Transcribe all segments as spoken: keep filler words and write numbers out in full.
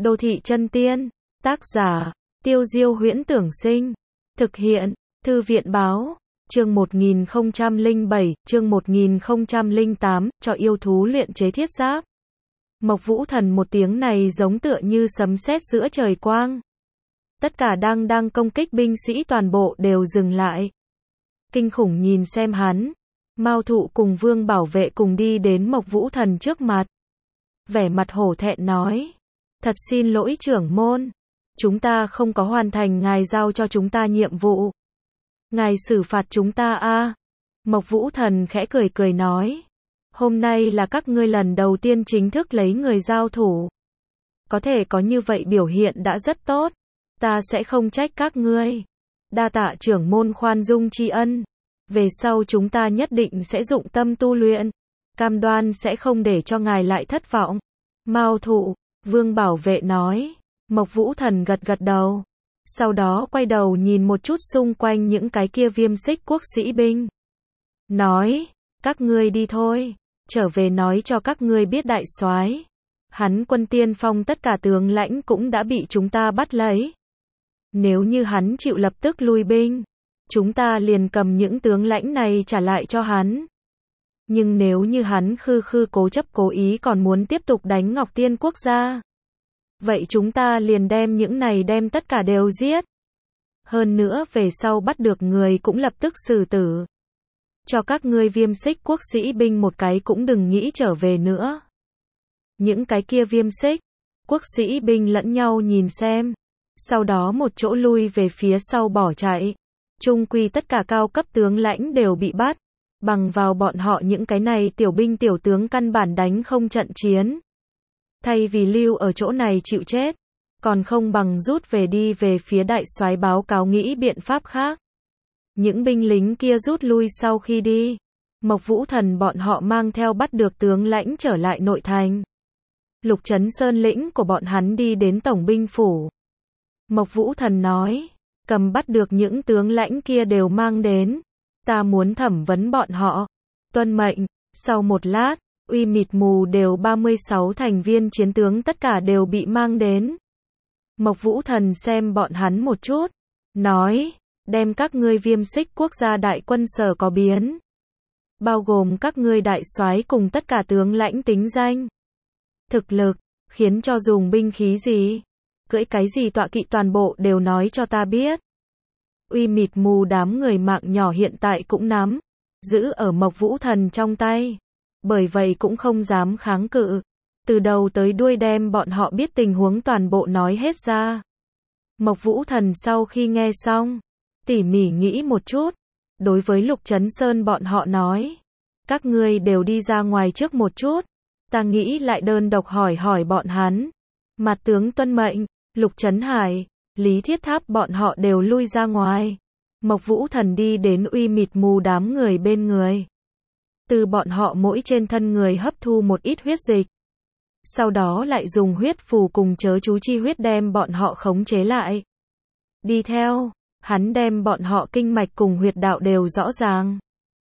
Đô thị chân tiên, tác giả, Tiêu Diêu Huyễn Tưởng Sinh, thực hiện, Thư viện Báo, chương một nghìn không trăm lẻ bảy, chương một nghìn không trăm lẻ tám, cho yêu thú luyện chế thiết giáp. Mộc Vũ Thần một tiếng này giống tựa như sấm sét giữa trời quang. Tất cả đang đang công kích binh sĩ toàn bộ đều dừng lại. Kinh khủng nhìn xem hắn. Mao Thụ cùng Vương Bảo Vệ cùng đi đến Mộc Vũ Thần trước mặt. Vẻ mặt hổ thẹn nói. Thật xin lỗi trưởng môn. Chúng ta không có hoàn thành ngài giao cho chúng ta nhiệm vụ. Ngài xử phạt chúng ta a. Mộc Vũ Thần khẽ cười cười nói. Hôm nay là các ngươi lần đầu tiên chính thức lấy người giao thủ. Có thể có như vậy biểu hiện đã rất tốt. Ta sẽ không trách các ngươi. Đa tạ trưởng môn khoan dung tri ân. Về sau chúng ta nhất định sẽ dụng tâm tu luyện. Cam đoan sẽ không để cho ngài lại thất vọng. Mao Thụ, Vương Bảo Vệ nói. Mộc Vũ Thần gật gật đầu. Sau đó quay đầu nhìn một chút xung quanh những cái kia viêm xích quốc sĩ binh. Nói, các ngươi đi thôi. Trở về nói cho các ngươi biết đại soái. Hắn quân tiên phong tất cả tướng lãnh cũng đã bị chúng ta bắt lấy. Nếu như hắn chịu lập tức lui binh, chúng ta liền cầm những tướng lãnh này trả lại cho hắn. Nhưng nếu như hắn khư khư cố chấp cố ý còn muốn tiếp tục đánh Ngọc Tiên quốc gia, vậy chúng ta liền đem những này đem tất cả đều giết. Hơn nữa về sau bắt được người cũng lập tức xử tử. Cho các ngươi viêm xích quốc sĩ binh một cái cũng đừng nghĩ trở về nữa. Những cái kia viêm xích quốc sĩ binh lẫn nhau nhìn xem. Sau đó một chỗ lui về phía sau bỏ chạy. Trung quy tất cả cao cấp tướng lãnh đều bị bắt. Bằng vào bọn họ những cái này tiểu binh tiểu tướng căn bản đánh không trận chiến. Thay vì lưu ở chỗ này chịu chết, còn không bằng rút về đi về phía đại soái báo cáo nghĩ biện pháp khác. Những binh lính kia rút lui sau khi đi. Mộc Vũ Thần bọn họ mang theo bắt được tướng lãnh trở lại nội thành. Lục Trấn Sơn lĩnh của bọn hắn đi đến tổng binh phủ. Mộc Vũ Thần nói, cầm bắt được những tướng lãnh kia đều mang đến. Ta muốn thẩm vấn bọn họ. Tuân mệnh. Sau một lát, uy mịt mù đều ba mươi sáu thành viên chiến tướng tất cả đều bị mang đến. Mộc Vũ Thần xem bọn hắn một chút. Nói, đem các ngươi viêm xích quốc gia đại quân sở có biến. Bao gồm các ngươi đại soái cùng tất cả tướng lãnh tính danh. Thực lực, khiến cho dùng binh khí gì. Cưỡi cái gì tọa kỵ toàn bộ đều nói cho ta biết. Uy mịt mù đám người mạng nhỏ hiện tại cũng nắm. Giữ ở Mộc Vũ Thần trong tay. Bởi vậy cũng không dám kháng cự. Từ đầu tới đuôi đem bọn họ biết tình huống toàn bộ nói hết ra. Mộc Vũ Thần sau khi nghe xong, tỉ mỉ nghĩ một chút. Đối với Lục Trấn Sơn bọn họ nói. Các ngươi đều đi ra ngoài trước một chút. Ta nghĩ lại đơn độc hỏi hỏi bọn hắn. Mặt tướng tuân mệnh, Lục Trấn Hải, Lý Thiết Tháp bọn họ đều lui ra ngoài. Mộc Vũ Thần đi đến uy mịt mù đám người bên người. Từ bọn họ mỗi trên thân người hấp thu một ít huyết dịch. Sau đó lại dùng huyết phù cùng chớ chú chi huyết đem bọn họ khống chế lại. Đi theo, hắn đem bọn họ kinh mạch cùng huyệt đạo đều rõ ràng.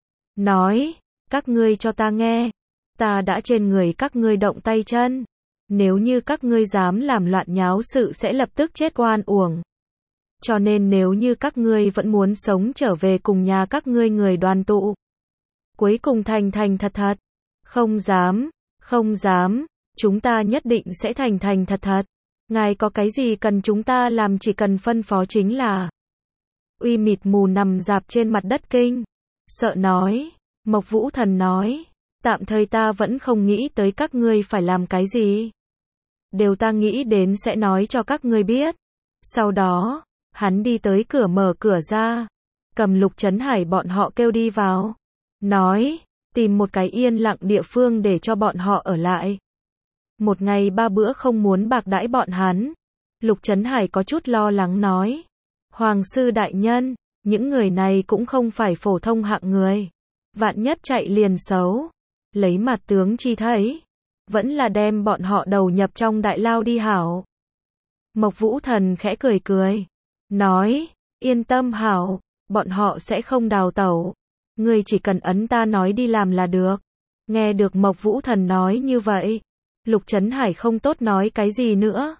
Nói, các ngươi cho ta nghe. Ta đã trên người các ngươi động tay chân. Nếu như các ngươi dám làm loạn nháo sự sẽ lập tức chết oan uổng. Cho nên nếu như các ngươi vẫn muốn sống trở về cùng nhà các ngươi người đoàn tụ. Cuối cùng thành thành thật thật. Không dám, không dám, chúng ta nhất định sẽ thành thành thật thật. Ngài có cái gì cần chúng ta làm chỉ cần phân phó chính là. Uy mịt mù nằm dạp trên mặt đất kinh. Sợ nói, Mộc Vũ Thần nói, tạm thời ta vẫn không nghĩ tới các ngươi phải làm cái gì. Đều ta nghĩ đến sẽ nói cho các ngươi biết. Sau đó, hắn đi tới cửa mở cửa ra. Cầm Lục Trấn Hải bọn họ kêu đi vào. Nói, tìm một cái yên lặng địa phương để cho bọn họ ở lại. Một ngày ba bữa không muốn bạc đãi bọn hắn. Lục Trấn Hải có chút lo lắng nói. Hoàng sư đại nhân, những người này cũng không phải phổ thông hạng người. Vạn nhất chạy liền xấu. Lấy mặt tướng chi thấy. Vẫn là đem bọn họ đầu nhập trong đại lao đi hảo. Mộc Vũ Thần khẽ cười cười. Nói, yên tâm hảo, bọn họ sẽ không đào tẩu. Ngươi chỉ cần ấn ta nói đi làm là được. Nghe được Mộc Vũ Thần nói như vậy. Lục Trấn Hải không tốt nói cái gì nữa.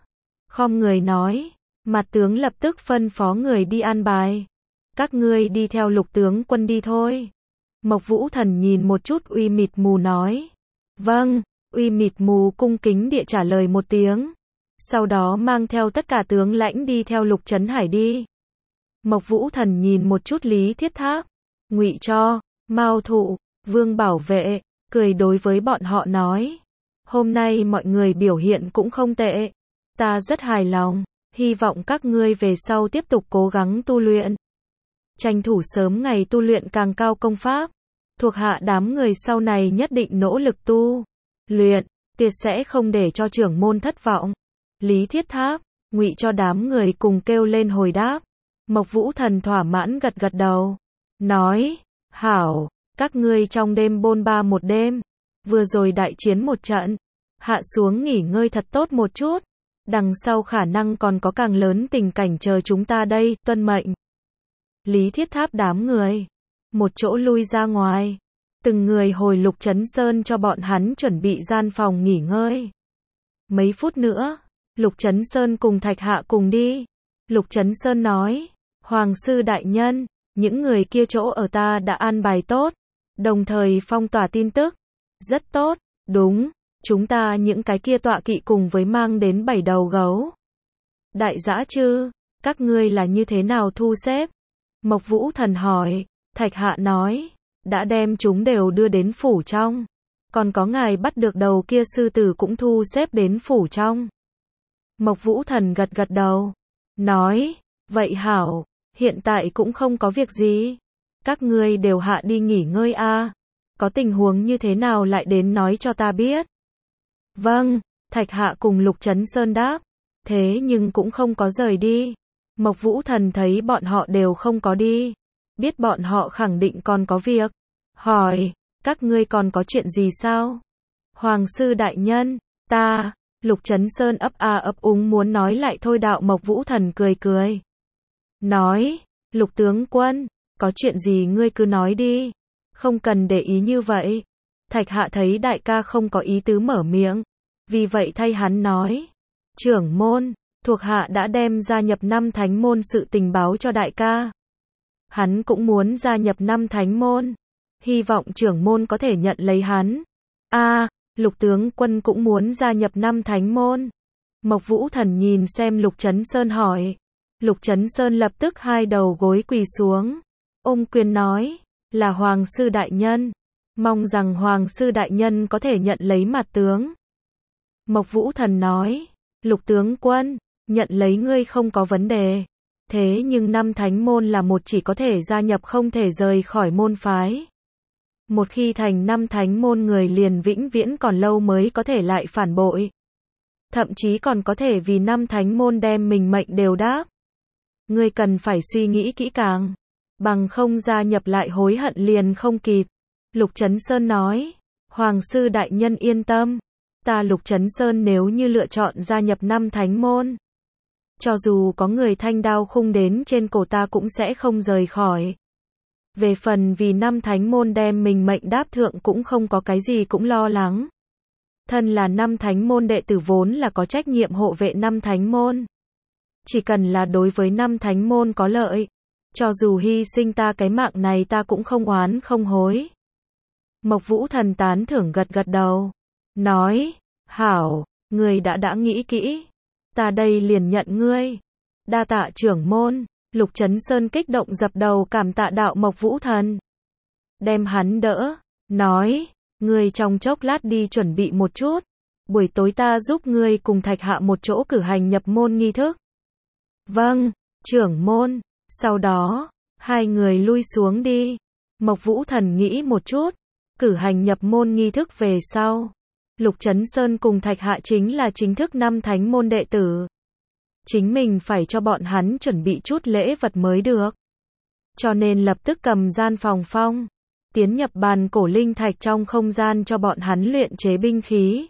khom người nói. Mặt tướng lập tức phân phó người đi an bài. Các ngươi đi theo Lục tướng quân đi thôi. Mộc Vũ Thần nhìn một chút Uy Mịt Mù nói. Vâng, Uy Mịt Mù cung kính địa trả lời một tiếng. Sau đó mang theo tất cả tướng lãnh đi theo Lục Trấn Hải đi. Mộc Vũ Thần nhìn một chút Lý Thiết Tháp, Ngụy Cho, Mao Thụ, Vương Bảo Vệ, cười đối với bọn họ nói. Hôm nay mọi người biểu hiện cũng không tệ. Ta rất hài lòng, hy vọng các ngươi về sau tiếp tục cố gắng tu luyện. Tranh thủ sớm ngày tu luyện càng cao công pháp. Thuộc hạ đám người sau này nhất định nỗ lực tu luyện, tuyệt sẽ không để cho trưởng môn thất vọng. Lý Thiết Tháp, Ngụy Cho đám người cùng kêu lên hồi đáp. Mộc Vũ Thần thỏa mãn gật gật đầu, nói, hảo, các ngươi trong đêm bôn ba một đêm, vừa rồi đại chiến một trận, hạ xuống nghỉ ngơi thật tốt một chút, đằng sau khả năng còn có càng lớn tình cảnh chờ chúng ta đây, tuân mệnh. Lý Thiết Tháp đám người, một chỗ lui ra ngoài, từng người hồi Lục Trấn Sơn cho bọn hắn chuẩn bị gian phòng nghỉ ngơi. Mấy phút nữa, Lục Trấn Sơn cùng Thạch Hạ cùng đi. Lục Trấn Sơn nói, Hoàng sư đại nhân, những người kia chỗ ở ta đã an bài tốt, đồng thời phong tỏa tin tức. Rất tốt, đúng, chúng ta những cái kia tọa kỵ cùng với mang đến bảy đầu gấu. Đại dã chư, các ngươi là như thế nào thu xếp? Mộc Vũ Thần hỏi. Thạch Hạ nói, đã đem chúng đều đưa đến phủ trong. Còn có ngài bắt được đầu kia sư tử cũng thu xếp đến phủ trong. Mộc Vũ Thần gật gật đầu, nói, vậy hảo, hiện tại cũng không có việc gì. Các ngươi đều hạ đi nghỉ ngơi a, có tình huống như thế nào lại đến nói cho ta biết. Vâng, Thạch Hạ cùng Lục Trấn Sơn đáp, thế nhưng cũng không có rời đi. Mộc Vũ Thần thấy bọn họ đều không có đi, biết bọn họ khẳng định còn có việc, hỏi, các ngươi còn có chuyện gì sao? Hoàng sư đại nhân, ta, Lục Trấn Sơn ấp a ấp úng muốn nói lại thôi đạo. Mộc Vũ Thần cười cười, nói, Lục tướng quân, có chuyện gì ngươi cứ nói đi, không cần để ý như vậy. Thạch Hạ thấy đại ca không có ý tứ mở miệng, vì vậy thay hắn nói, trưởng môn, thuộc hạ đã đem gia nhập năm thánh môn sự tình báo cho đại ca. Hắn cũng muốn gia nhập năm thánh môn, hy vọng trưởng môn có thể nhận lấy hắn. A, à, Lục tướng quân cũng muốn gia nhập năm thánh môn. Mộc Vũ Thần nhìn xem Lục Trấn Sơn hỏi. Lục Trấn Sơn lập tức hai đầu gối quỳ xuống, ôm quyền nói, là Hoàng sư đại nhân, mong rằng Hoàng sư đại nhân có thể nhận lấy mặt tướng. Mộc Vũ Thần nói, Lục tướng quân, nhận lấy ngươi không có vấn đề. Thế nhưng năm thánh môn là một chỉ có thể gia nhập không thể rời khỏi môn phái. Một khi thành năm thánh môn người liền vĩnh viễn còn lâu mới có thể lại phản bội. Thậm chí còn có thể vì năm thánh môn đem mình mệnh đều đáp. Ngươi cần phải suy nghĩ kỹ càng, bằng không gia nhập lại hối hận liền không kịp. Lục Trấn Sơn nói, Hoàng sư đại nhân yên tâm, ta Lục Trấn Sơn nếu như lựa chọn gia nhập năm thánh môn, cho dù có người thanh đao khung đến trên cổ ta cũng sẽ không rời khỏi. Về phần vì năm thánh môn đem mình mệnh đáp thượng cũng không có cái gì cũng lo lắng. Thân là năm thánh môn đệ tử vốn là có trách nhiệm hộ vệ năm thánh môn. Chỉ cần là đối với năm thánh môn có lợi, cho dù hy sinh ta cái mạng này ta cũng không oán không hối. Mộc Vũ Thần tán thưởng gật gật đầu, nói, hảo, người đã đã nghĩ kỹ, ta đây liền nhận ngươi. Đa tạ trưởng môn. Lục Trấn Sơn kích động dập đầu cảm tạ đạo Mộc Vũ Thần. Đem hắn đỡ, nói, ngươi trong chốc lát đi chuẩn bị một chút, buổi tối ta giúp ngươi cùng Thạch Hạ một chỗ cử hành nhập môn nghi thức. Vâng, trưởng môn. Sau đó, hai người lui xuống đi. Mộc Vũ Thần nghĩ một chút, cử hành nhập môn nghi thức về sau. Lục Trấn Sơn cùng Thạch Hạ chính là chính thức năm thánh môn đệ tử. Chính mình phải cho bọn hắn chuẩn bị chút lễ vật mới được. Cho nên lập tức cầm gian phòng phong, tiến nhập bàn cổ linh thạch trong không gian cho bọn hắn luyện chế binh khí.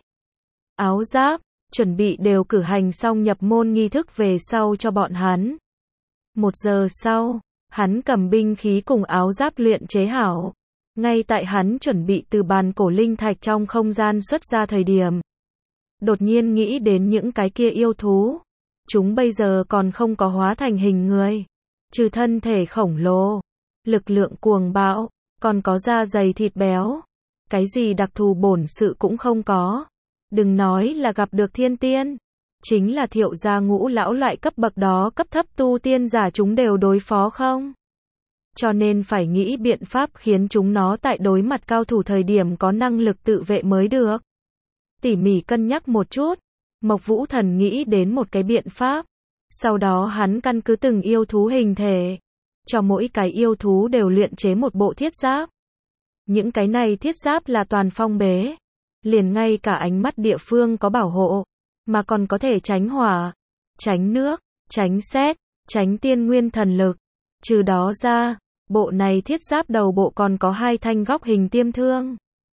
Áo giáp, chuẩn bị đều cử hành xong nhập môn nghi thức về sau cho bọn hắn. Một giờ sau, hắn cầm binh khí cùng áo giáp luyện chế hảo. Ngay tại hắn chuẩn bị từ bàn cổ linh thạch trong không gian xuất ra thời điểm. Đột nhiên nghĩ đến những cái kia yêu thú. Chúng bây giờ còn không có hóa thành hình người. Trừ thân thể khổng lồ, lực lượng cuồng bạo, còn có da dày thịt béo. Cái gì đặc thù bổn sự cũng không có. Đừng nói là gặp được thiên tiên. Chính là Thiệu gia ngũ lão loại cấp bậc đó, cấp thấp tu tiên giả chúng đều đối phó không. Cho nên phải nghĩ biện pháp khiến chúng nó tại đối mặt cao thủ thời điểm có năng lực tự vệ mới được. Tỉ mỉ cân nhắc một chút, Mộc Vũ Thần nghĩ đến một cái biện pháp. Sau đó hắn căn cứ từng yêu thú hình thể, cho mỗi cái yêu thú đều luyện chế một bộ thiết giáp. Những cái này thiết giáp là toàn phong bế, liền ngay cả ánh mắt địa phương có bảo hộ, mà còn có thể tránh hỏa, tránh nước, tránh sét, tránh tiên nguyên thần lực. Trừ đó ra, bộ này thiết giáp đầu bộ còn có hai thanh góc hình tiêm thương.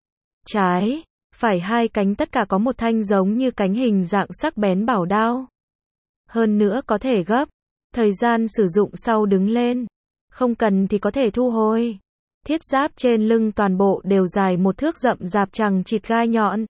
Trái, phải hai cánh tất cả có một thanh giống như cánh hình dạng sắc bén bảo đao. Hơn nữa có thể gấp, thời gian sử dụng sau đứng lên, không cần thì có thể thu hồi. Thiết giáp trên lưng toàn bộ đều dài một thước rậm rạp chằng chịt gai nhọn.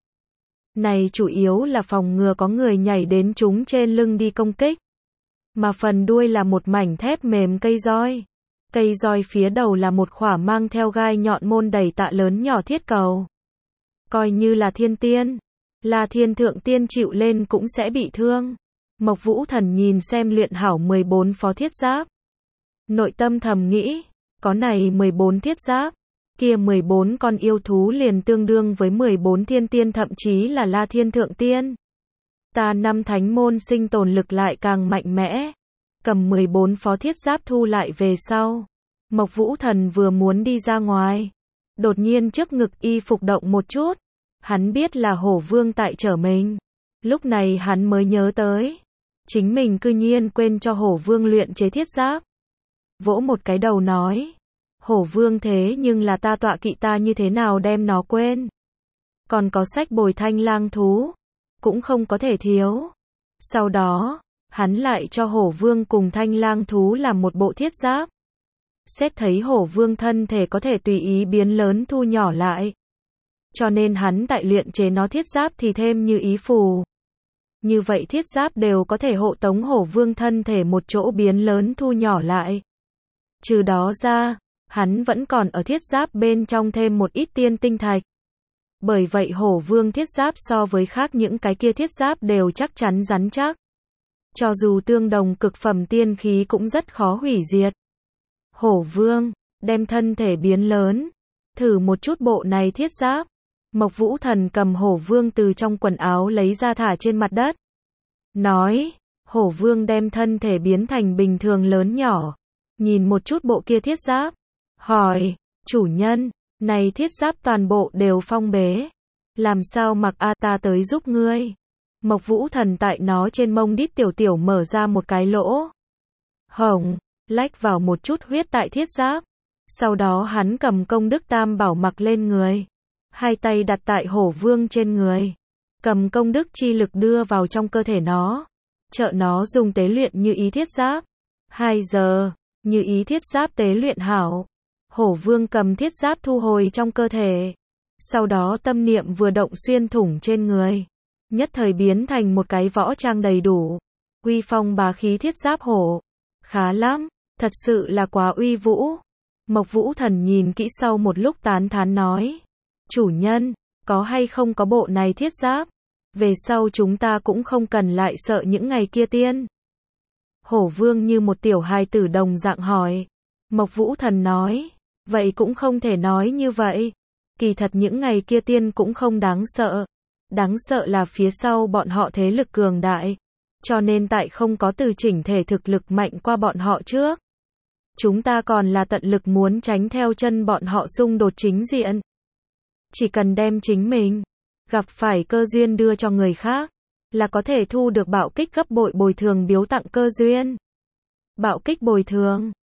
Này chủ yếu là phòng ngừa có người nhảy đến chúng trên lưng đi công kích. Mà phần đuôi là một mảnh thép mềm cây roi. Cây roi phía đầu là một khỏa mang theo gai nhọn môn đầy tạ lớn nhỏ thiết cầu. Coi như là thiên tiên, là thiên thượng tiên chịu lên cũng sẽ bị thương. Mộc Vũ Thần nhìn xem luyện hảo mười bốn phó thiết giáp. Nội tâm thầm nghĩ, có này mười bốn thiết giáp, kia mười bốn con yêu thú liền tương đương với mười bốn thiên tiên, thậm chí là La Thiên Thượng Tiên. Ta năm thánh môn sinh tồn lực lại càng mạnh mẽ. Cầm mười bốn phó thiết giáp thu lại về sau, Mộc Vũ Thần vừa muốn đi ra ngoài, đột nhiên trước ngực y phục động một chút. Hắn biết là Hổ Vương tại chở mình. Lúc này hắn mới nhớ tới, chính mình cư nhiên quên cho Hổ Vương luyện chế thiết giáp. Vỗ một cái đầu nói, Hổ Vương thế nhưng là ta tọa kỵ, ta như thế nào đem nó quên. Còn có sách bồi thanh lang thú, cũng không có thể thiếu. Sau đó, hắn lại cho Hổ Vương cùng thanh lang thú làm một bộ thiết giáp. Xét thấy Hổ Vương thân thể có thể tùy ý biến lớn thu nhỏ lại, cho nên hắn tại luyện chế nó thiết giáp thì thêm như ý phù. Như vậy thiết giáp đều có thể hộ tống Hổ Vương thân thể một chỗ biến lớn thu nhỏ lại. Trừ đó ra, hắn vẫn còn ở thiết giáp bên trong thêm một ít tiên tinh thạch. Bởi vậy Hổ Vương thiết giáp so với khác những cái kia thiết giáp đều chắc chắn rắn chắc. Cho dù tương đồng cực phẩm tiên khí cũng rất khó hủy diệt. Hổ Vương, đem thân thể biến lớn, thử một chút bộ này thiết giáp. Mộc Vũ Thần cầm Hổ Vương từ trong quần áo lấy ra thả trên mặt đất. Nói, Hổ Vương đem thân thể biến thành bình thường lớn nhỏ. Nhìn một chút bộ kia thiết giáp. Hỏi, chủ nhân, này thiết giáp toàn bộ đều phong bế. Làm sao mặc a, ta tới giúp ngươi. Mộc Vũ Thần tại nó trên mông đít tiểu tiểu mở ra một cái lỗ hổng, lách vào một chút huyết tại thiết giáp. Sau đó hắn cầm công đức tam bảo mặc lên người. Hai tay đặt tại Hổ Vương trên người. Cầm công đức chi lực đưa vào trong cơ thể nó. Trợ nó dùng tế luyện như ý thiết giáp. Hai giờ, như ý thiết giáp tế luyện hảo. Hổ Vương cầm thiết giáp thu hồi trong cơ thể. Sau đó tâm niệm vừa động xuyên thủng trên người. Nhất thời biến thành một cái võ trang đầy đủ. Uy phong bá khí thiết giáp hổ. Khá lắm, thật sự là quá uy vũ. Mộc Vũ Thần nhìn kỹ sau một lúc tán thán nói. Chủ nhân, có hay không có bộ này thiết giáp? Về sau chúng ta cũng không cần lại sợ những ngày kia tiên. Hổ Vương như một tiểu hài tử đồng dạng hỏi. Mộc Vũ Thần nói, vậy cũng không thể nói như vậy. Kỳ thật những ngày kia tiên cũng không đáng sợ. Đáng sợ là phía sau bọn họ thế lực cường đại. Cho nên tại không có từ chỉnh thể thực lực mạnh qua bọn họ trước. Chúng ta còn là tận lực muốn tránh theo chân bọn họ xung đột chính diện. Chỉ cần đem chính mình gặp phải cơ duyên đưa cho người khác, là có thể thu được bạo kích gấp bội bồi thường biếu tặng cơ duyên. Bạo kích bồi thường